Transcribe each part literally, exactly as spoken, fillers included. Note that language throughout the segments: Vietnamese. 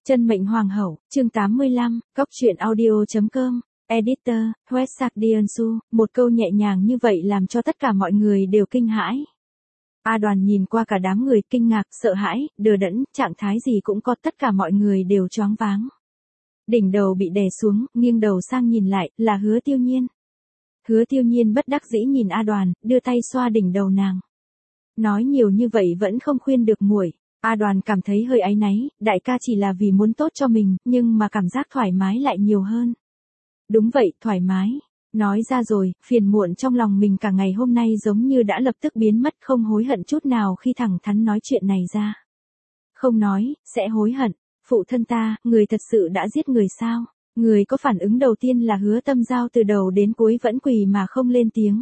Chân mệnh hoàng hậu, chương tám mươi lăm, Cóc truyện audio chấm com, Editor, Hwassak Diansu, một câu nhẹ nhàng như vậy làm cho tất cả mọi người đều kinh hãi. A Đoàn nhìn qua cả đám người kinh ngạc, sợ hãi, đờ đẫn, trạng thái gì cũng có, tất cả mọi người đều choáng váng. Đỉnh đầu bị đè xuống, nghiêng đầu sang nhìn lại, là Hứa Tiêu Nhiên. Hứa Tiêu Nhiên bất đắc dĩ nhìn A Đoàn, đưa tay xoa đỉnh đầu nàng. Nói nhiều như vậy vẫn không khuyên được muội. A Đoàn cảm thấy hơi áy náy, đại ca chỉ là vì muốn tốt cho mình, nhưng mà cảm giác thoải mái lại nhiều hơn. Đúng vậy, thoải mái. Nói ra rồi, phiền muộn trong lòng mình cả ngày hôm nay giống như đã lập tức biến mất, không hối hận chút nào khi thẳng thắn nói chuyện này ra. Không nói, sẽ hối hận. Phụ thân ta, người thật sự đã giết người sao? Người có phản ứng đầu tiên là Hứa Tâm Giao, từ đầu đến cuối vẫn quỳ mà không lên tiếng.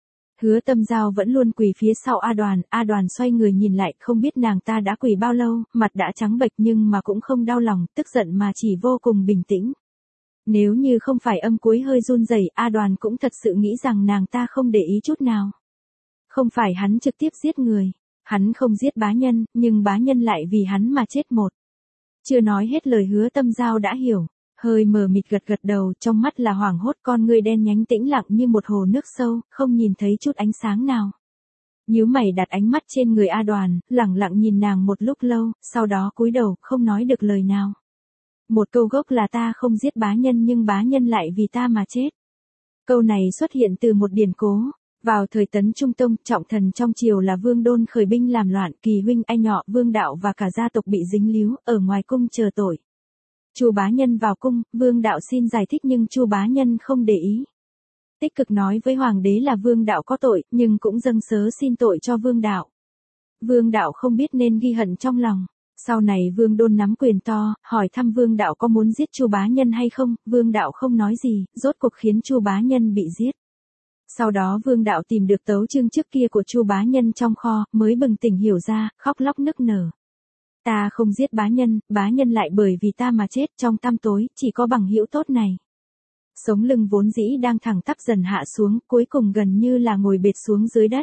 Hứa Tâm Giao vẫn luôn quỳ phía sau A Đoàn, A Đoàn xoay người nhìn lại, không biết nàng ta đã quỳ bao lâu, mặt đã trắng bệch nhưng mà cũng không đau lòng, tức giận mà chỉ vô cùng bình tĩnh. Nếu như không phải âm cuối hơi run rẩy, A Đoàn cũng thật sự nghĩ rằng nàng ta không để ý chút nào. Không phải hắn trực tiếp giết người, hắn không giết bá nhân, nhưng bá nhân lại vì hắn mà chết một. Chưa nói hết lời Hứa Tâm Giao đã hiểu, hơi mờ mịt gật gật đầu, trong mắt là hoảng hốt, con ngươi đen nhánh tĩnh lặng như một hồ nước sâu, không nhìn thấy chút ánh sáng nào. Nhíu mày đặt ánh mắt trên người A Đoàn, lẳng lặng nhìn nàng một lúc lâu, sau đó cúi đầu, không nói được lời nào. Một câu gốc là ta không giết bá nhân nhưng bá nhân lại vì ta mà chết. Câu này xuất hiện từ một điển cố. Vào thời Tấn Trung Tông, trọng thần trong triều là Vương Đôn khởi binh làm loạn, Kỳ huynh anh nhỏ Vương Đạo và cả gia tộc bị dính líu, ở ngoài cung chờ tội. Chu bá nhân vào cung, Vương Đạo xin giải thích nhưng Chu bá nhân không để ý. Tích cực nói với hoàng đế là Vương Đạo có tội, nhưng cũng dâng sớ xin tội cho Vương Đạo. Vương Đạo không biết nên ghi hận trong lòng. Sau này Vương Đôn nắm quyền to, hỏi thăm Vương Đạo có muốn giết Chu bá nhân hay không, Vương Đạo không nói gì, rốt cuộc khiến Chu bá nhân bị giết. Sau đó Vương Đạo tìm được tấu chương trước kia của Chu bá nhân trong kho, mới bừng tỉnh hiểu ra, khóc lóc nức nở. Ta không giết bá nhân, bá nhân lại bởi vì ta mà chết, trong tăm tối, chỉ có bằng hữu tốt này. Sống lưng vốn dĩ đang thẳng tắp dần hạ xuống, cuối cùng gần như là ngồi bệt xuống dưới đất.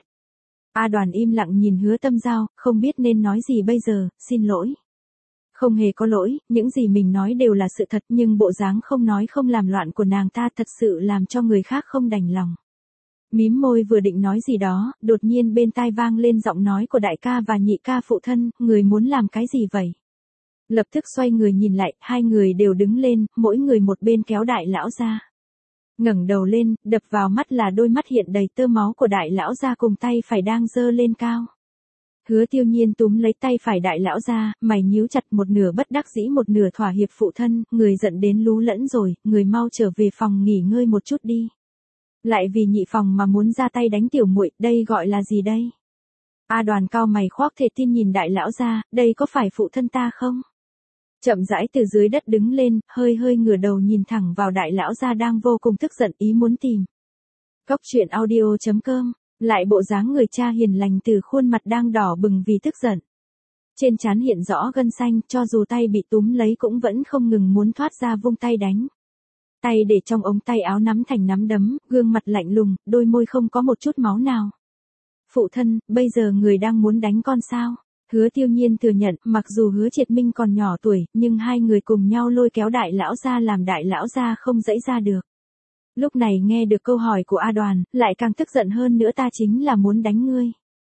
A Đoàn im lặng nhìn Hứa Tâm Giao, không biết nên nói gì bây giờ, xin lỗi. Không hề có lỗi, những gì mình nói đều là sự thật, nhưng bộ dáng không nói không làm loạn của nàng ta thật sự làm cho người khác không đành lòng. Mím môi vừa định nói gì đó, đột nhiên bên tai vang lên giọng nói của đại ca và nhị ca phụ thân, người muốn làm cái gì vậy? Lập tức xoay người nhìn lại, hai người đều đứng lên, mỗi người một bên kéo đại lão ra. Ngẩng đầu lên, đập vào mắt là đôi mắt hiện đầy tơ máu của đại lão ra cùng tay phải đang giơ lên cao. Hứa Tiêu Nhiên túm lấy tay phải đại lão ra, mày nhíu chặt, một nửa bất đắc dĩ một nửa thỏa hiệp, phụ thân, người giận đến lú lẫn rồi, người mau trở về phòng nghỉ ngơi một chút đi. Lại vì nhị phòng mà muốn ra tay đánh tiểu muội, đây gọi là gì đây? A Đoàn cao mày khoác thể tin nhìn đại lão ra, đây có phải phụ thân ta không? Chậm rãi từ dưới đất đứng lên, hơi hơi ngửa đầu nhìn thẳng vào đại lão ra đang vô cùng tức giận, ý muốn tìm. Cóc truyện audio chấm com, lại bộ dáng người cha hiền lành từ khuôn mặt đang đỏ bừng vì tức giận. Trên trán hiện rõ gân xanh, cho dù tay bị túm lấy cũng vẫn không ngừng muốn thoát ra vung tay đánh. Tay để trong ống tay áo nắm thành nắm đấm, gương mặt lạnh lùng, đôi môi không có một chút máu nào. Phụ thân, bây giờ người đang muốn đánh con sao? Hứa Tiêu Nhiên thừa nhận, mặc dù Hứa Triệt Minh còn nhỏ tuổi, nhưng hai người cùng nhau lôi kéo đại lão ra làm đại lão ra không dãy ra được. Lúc này nghe được câu hỏi của A Đoàn, lại càng tức giận hơn nữa, ta chính là muốn đánh ngươi.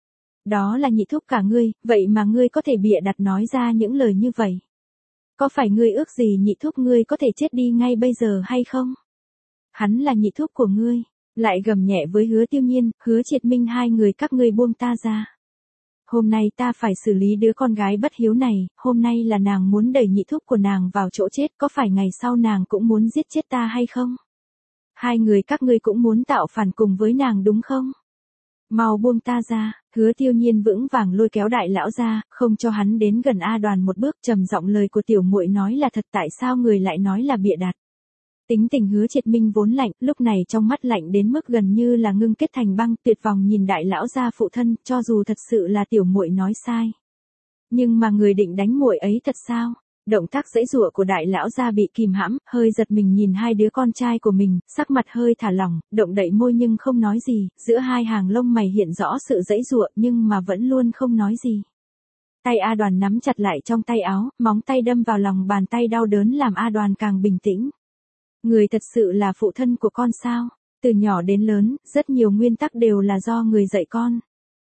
Đó là nhị thúc cả ngươi, vậy mà ngươi có thể bịa đặt nói ra những lời như vậy. Có phải ngươi ước gì nhị thúc ngươi có thể chết đi ngay bây giờ hay không? Hắn là nhị thúc của ngươi, lại gầm nhẹ với Hứa Tiêu Nhiên, Hứa Triệt Minh, hai người các ngươi buông ta ra. Hôm nay ta phải xử lý đứa con gái bất hiếu này, hôm nay là nàng muốn đẩy nhị thúc của nàng vào chỗ chết, có phải ngày sau nàng cũng muốn giết chết ta hay không? Hai người các ngươi cũng muốn tạo phản cùng với nàng đúng không? Mau buông ta ra. Hứa Tiêu Nhiên vững vàng lôi kéo đại lão ra, không cho hắn đến gần A Đoàn một bước, trầm giọng, lời của tiểu muội nói là thật, tại sao người lại nói là bịa đặt? Tính tình Hứa Triệt Minh vốn lạnh, lúc này trong mắt lạnh đến mức gần như là ngưng kết thành băng, tuyệt vọng nhìn đại lão ra, phụ thân, cho dù thật sự là tiểu muội nói sai, nhưng mà người định đánh muội ấy thật sao? Động tác giãy giụa của đại lão gia bị kìm hãm, hơi giật mình nhìn hai đứa con trai của mình, sắc mặt hơi thả lỏng, động đậy môi nhưng không nói gì, giữa hai hàng lông mày hiện rõ sự giãy giụa nhưng mà vẫn luôn không nói gì. Tay A Đoàn nắm chặt lại trong tay áo, móng tay đâm vào lòng bàn tay đau đớn làm A Đoàn càng bình tĩnh. Người thật sự là phụ thân của con sao? Từ nhỏ đến lớn, rất nhiều nguyên tắc đều là do người dạy con.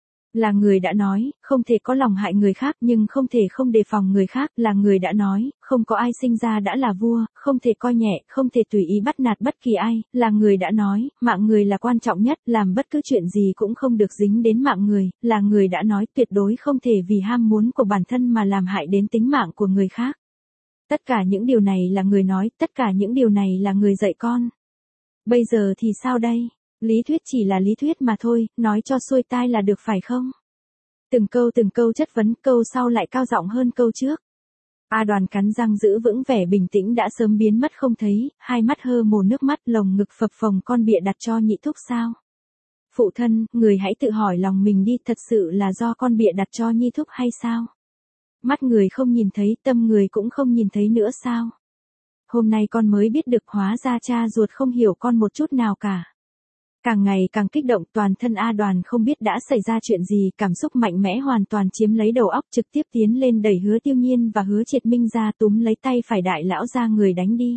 Là người đã nói, không thể có lòng hại người khác nhưng không thể không đề phòng người khác. Là người đã nói, không có ai sinh ra đã là vua, không thể coi nhẹ, không thể tùy ý bắt nạt bất kỳ ai. Là người đã nói, mạng người là quan trọng nhất, làm bất cứ chuyện gì cũng không được dính đến mạng người. Là người đã nói tuyệt đối không thể vì ham muốn của bản thân mà làm hại đến tính mạng của người khác. Tất cả những điều này là người nói, tất cả những điều này là người dạy con. Bây giờ thì sao đây? Lý thuyết chỉ là lý thuyết mà thôi, nói cho xuôi tai là được phải không? Từng câu từng câu chất vấn, câu sau lại cao giọng hơn câu trước. A Đoàn cắn răng giữ vững vẻ bình tĩnh đã sớm biến mất không thấy, hai mắt hơ mồ nước mắt, lồng ngực phập phồng, con bịa đặt cho nhị thúc sao? Phụ thân, người hãy tự hỏi lòng mình đi, thật sự là do con bịa đặt cho nhi thúc hay sao? Mắt người không nhìn thấy, tâm người cũng không nhìn thấy nữa sao? Hôm nay con mới biết được hóa ra cha ruột không hiểu con một chút nào cả. Càng ngày càng kích động, toàn thân A Đoàn không biết đã xảy ra chuyện gì, cảm xúc mạnh mẽ hoàn toàn chiếm lấy đầu óc, trực tiếp tiến lên đẩy Hứa Tiêu Nhiên và Hứa Triệt Minh ra, túm lấy tay phải đại lão ra người đánh đi.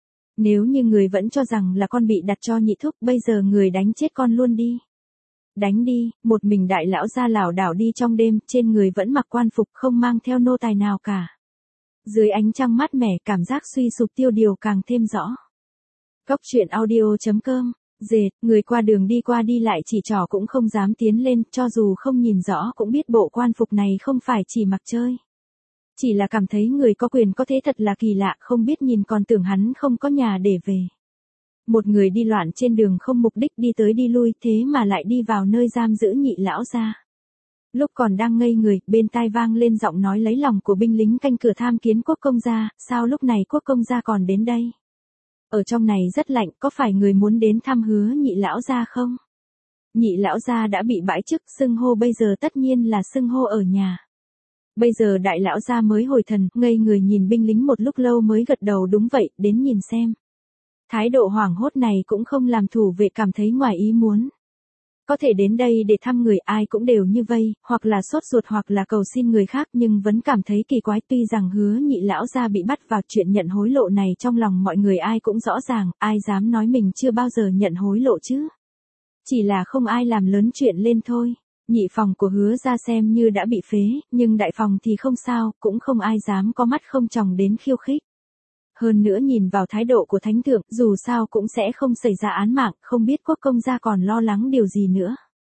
Nếu như người vẫn cho rằng là con bị đặt cho nhị thúc, bây giờ người đánh chết con luôn đi. Đánh đi, một mình đại lão ra lảo đảo đi trong đêm, trên người vẫn mặc quan phục, không mang theo nô tài nào cả. Dưới ánh trăng mát mẻ, cảm giác suy sụp tiêu điều càng thêm rõ. Cốc truyện audio chấm com. Dệt, người qua đường đi qua đi lại chỉ trỏ cũng không dám tiến lên, cho dù không nhìn rõ cũng biết bộ quan phục này không phải chỉ mặc chơi. Chỉ là cảm thấy người có quyền có thế thật là kỳ lạ, không biết nhìn còn tưởng hắn không có nhà để về. Một người đi loạn trên đường không mục đích đi tới đi lui, thế mà lại đi vào nơi giam giữ nhị lão ra. Lúc còn đang ngây người, bên tai vang lên giọng nói lấy lòng của binh lính canh cửa tham kiến quốc công gia, sao lúc này quốc công gia còn đến đây? Ở trong này rất lạnh, có phải người muốn đến thăm Hứa nhị lão gia không? Nhị lão gia đã bị bãi chức, xưng hô bây giờ tất nhiên là xưng hô ở nhà. Bây giờ đại lão gia mới hồi thần, ngây người nhìn binh lính một lúc lâu mới gật đầu đúng vậy, đến nhìn xem. Thái độ hoảng hốt này cũng không làm thủ vệ cảm thấy ngoài ý muốn. Có thể đến đây để thăm người ai cũng đều như vây, hoặc là sốt ruột hoặc là cầu xin người khác nhưng vẫn cảm thấy kỳ quái tuy rằng Hứa nhị lão gia bị bắt vào chuyện nhận hối lộ này trong lòng mọi người ai cũng rõ ràng, ai dám nói mình chưa bao giờ nhận hối lộ chứ. Chỉ là không ai làm lớn chuyện lên thôi. Nhị phòng của Hứa ra xem như đã bị phế, nhưng đại phòng thì không sao, cũng không ai dám có mắt không tròng đến khiêu khích. Hơn nữa nhìn vào thái độ của thánh thượng, dù sao cũng sẽ không xảy ra án mạng, không biết quốc công gia còn lo lắng điều gì nữa.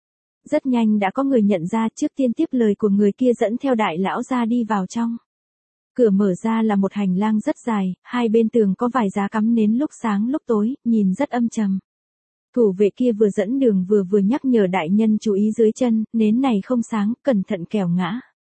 Rất nhanh đã có người nhận ra, trước tiên tiếp lời của người kia dẫn theo đại lão ra đi vào trong. Cửa mở ra là một hành lang rất dài, hai bên tường có vài giá cắm nến lúc sáng lúc tối, nhìn rất âm trầm. Thủ vệ kia vừa dẫn đường vừa vừa nhắc nhở đại nhân chú ý dưới chân, nến này không sáng, cẩn thận kẻo ngã.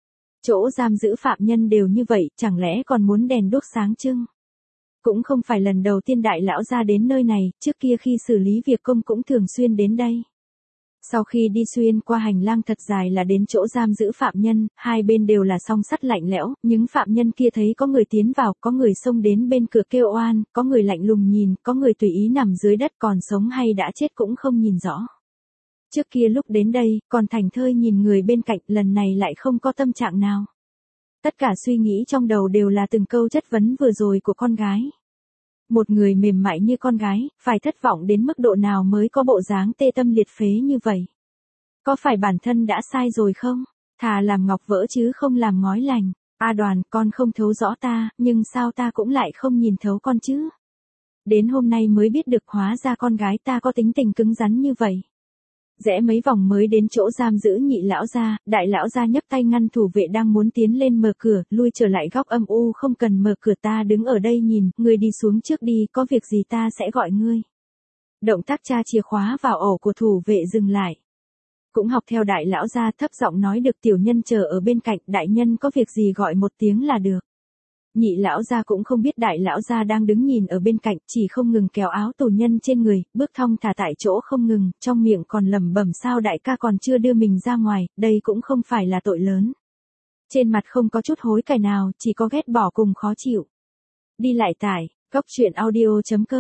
Chỗ giam giữ phạm nhân đều như vậy, chẳng lẽ còn muốn đèn đuốc sáng trưng? Cũng không phải lần đầu tiên đại lão ra đến nơi này, trước kia khi xử lý việc công cũng thường xuyên đến đây. Sau khi đi xuyên qua hành lang thật dài là đến chỗ giam giữ phạm nhân, hai bên đều là song sắt lạnh lẽo, những phạm nhân kia thấy có người tiến vào, có người xông đến bên cửa kêu oan, có người lạnh lùng nhìn, có người tùy ý nằm dưới đất còn sống hay đã chết cũng không nhìn rõ. Trước kia lúc đến đây, còn thành thơi nhìn người bên cạnh, lần này lại không có tâm trạng nào. Tất cả suy nghĩ trong đầu đều là từng câu chất vấn vừa rồi của con gái. Một người mềm mại như con gái, phải thất vọng đến mức độ nào mới có bộ dáng tê tâm liệt phế như vậy? Có phải bản thân đã sai rồi không? Thà làm ngọc vỡ chứ không làm ngói lành. A Đoàn, con không thấu rõ ta, nhưng sao ta cũng lại không nhìn thấu con chứ? Đến hôm nay mới biết được hóa ra con gái ta có tính tình cứng rắn như vậy. Rẽ mấy vòng mới đến chỗ giam giữ nhị lão gia, đại lão gia nhấc tay ngăn thủ vệ đang muốn tiến lên mở cửa, lui trở lại góc âm u không cần mở cửa ta đứng ở đây nhìn, ngươi đi xuống trước đi, có việc gì ta sẽ gọi ngươi. Động tác tra chìa khóa vào ổ của thủ vệ dừng lại. Cũng học theo đại lão gia thấp giọng nói được tiểu nhân chờ ở bên cạnh, đại nhân có việc gì gọi một tiếng là được. Nhị lão gia cũng không biết đại lão gia đang đứng nhìn ở bên cạnh, chỉ không ngừng kéo áo tù nhân trên người, bước thong thả tại chỗ không ngừng, trong miệng còn lẩm bẩm sao đại ca còn chưa đưa mình ra ngoài, đây cũng không phải là tội lớn. Trên mặt không có chút hối cải nào, chỉ có ghét bỏ cùng khó chịu. Đi lại tải, cốc truyện audio chấm com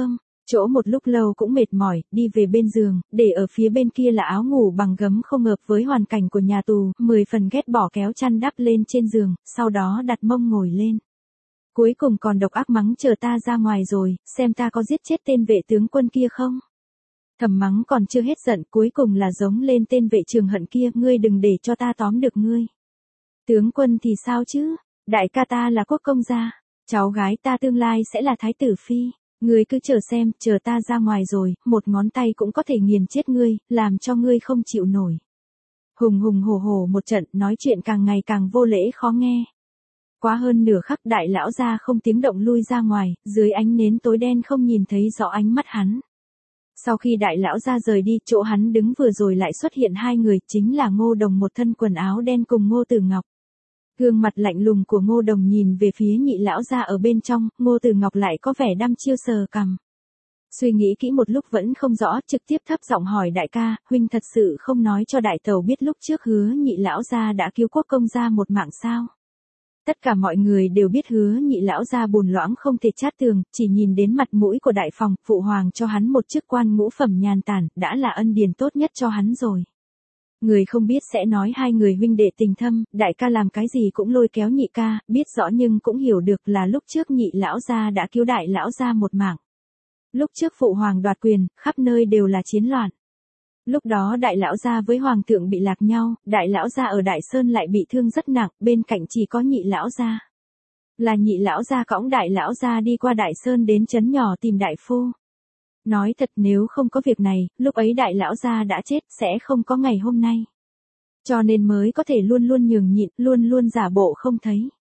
Chỗ một lúc lâu cũng mệt mỏi, đi về bên giường, để ở phía bên kia là áo ngủ bằng gấm không hợp với hoàn cảnh của nhà tù, mười phần ghét bỏ kéo chăn đắp lên trên giường, sau đó đặt mông ngồi lên. Cuối cùng còn độc ác mắng chờ ta ra ngoài rồi, xem ta có giết chết tên vệ tướng quân kia không. Thầm mắng còn chưa hết giận, cuối cùng là giống lên tên vệ Trường Hận kia, ngươi đừng để cho ta tóm được ngươi. Tướng quân thì sao chứ, đại ca ta là quốc công gia, cháu gái ta tương lai sẽ là thái tử phi. Ngươi cứ chờ xem, chờ ta ra ngoài rồi, một ngón tay cũng có thể nghiền chết ngươi, làm cho ngươi không chịu nổi. Hùng hùng hổ hổ một trận, nói chuyện càng ngày càng vô lễ khó nghe. Quá hơn nửa khắc đại lão gia không tiếng động lui ra ngoài, dưới ánh nến tối đen không nhìn thấy rõ ánh mắt hắn. Sau khi đại lão gia rời đi, chỗ hắn đứng vừa rồi lại xuất hiện hai người, chính là Ngô Đồng một thân quần áo đen cùng Ngô Tử Ngọc. Gương mặt lạnh lùng của Ngô Đồng nhìn về phía nhị lão gia ở bên trong, Ngô Tử Ngọc lại có vẻ đăm chiêu sờ cằm. Suy nghĩ kỹ một lúc vẫn không rõ, trực tiếp thấp giọng hỏi đại ca, huynh thật sự không nói cho đại tẩu biết lúc trước hứa nhị lão gia đã cứu quốc công gia một mạng sao? Tất cả mọi người đều biết hứa nhị lão gia bùn loãng không thể chát tường, chỉ nhìn đến mặt mũi của đại phòng, phụ hoàng cho hắn một chức quan ngũ phẩm nhàn tản, đã là ân điển tốt nhất cho hắn rồi. Người không biết sẽ nói hai người huynh đệ tình thâm, đại ca làm cái gì cũng lôi kéo nhị ca, biết rõ nhưng cũng hiểu được là lúc trước nhị lão gia đã cứu đại lão gia một mạng. Lúc trước phụ hoàng đoạt quyền, khắp nơi đều là chiến loạn. Lúc đó đại lão gia với hoàng thượng bị lạc nhau, đại lão gia ở Đại Sơn lại bị thương rất nặng, bên cạnh chỉ có nhị lão gia. Là nhị lão gia cõng đại lão gia đi qua Đại Sơn đến trấn nhỏ tìm đại phu. Nói thật nếu không có việc này, lúc ấy đại lão gia đã chết, sẽ không có ngày hôm nay. Cho nên mới có thể luôn luôn nhường nhịn, luôn luôn giả bộ không thấy.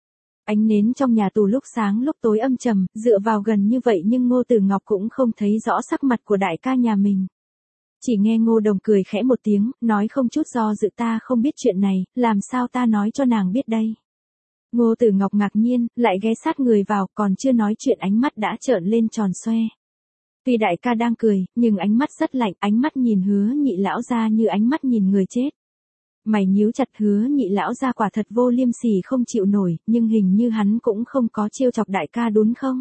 Ánh nến trong nhà tù lúc sáng lúc tối âm trầm, dựa vào gần như vậy nhưng Ngô Tử Ngọc cũng không thấy rõ sắc mặt của đại ca nhà mình. Chỉ nghe Ngô Đồng cười khẽ một tiếng, nói không chút do dự ta không biết chuyện này, làm sao ta nói cho nàng biết đây. Ngô Tử Ngọc ngạc nhiên, lại ghé sát người vào, còn chưa nói chuyện ánh mắt đã trợn lên tròn xoe. Tuy đại ca đang cười, nhưng ánh mắt rất lạnh, ánh mắt nhìn hứa nhị lão gia như ánh mắt nhìn người chết. Mày nhíu chặt, hứa nhị lão gia quả thật vô liêm sỉ không chịu nổi, nhưng hình như hắn cũng không có trêu chọc đại ca đúng không?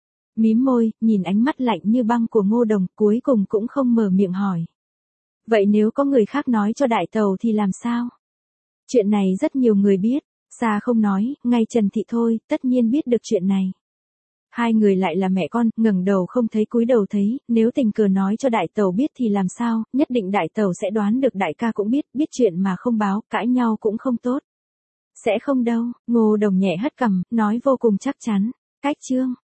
Mím môi, nhìn ánh mắt lạnh như băng của Ngô Đồng, cuối cùng cũng không mở miệng hỏi. Vậy nếu có người khác nói cho đại tàu thì làm sao? Chuyện này rất nhiều người biết, xa không nói, ngay Trần Thị thôi, tất nhiên biết được chuyện này. Hai người lại là mẹ con, ngẩng đầu không thấy cúi đầu thấy, nếu tình cờ nói cho đại tàu biết thì làm sao, nhất định đại tàu sẽ đoán được đại ca cũng biết, biết chuyện mà không báo, cãi nhau cũng không tốt. Sẽ không đâu, Ngô Đồng nhẹ hất cằm, nói vô cùng chắc chắn, cách chương.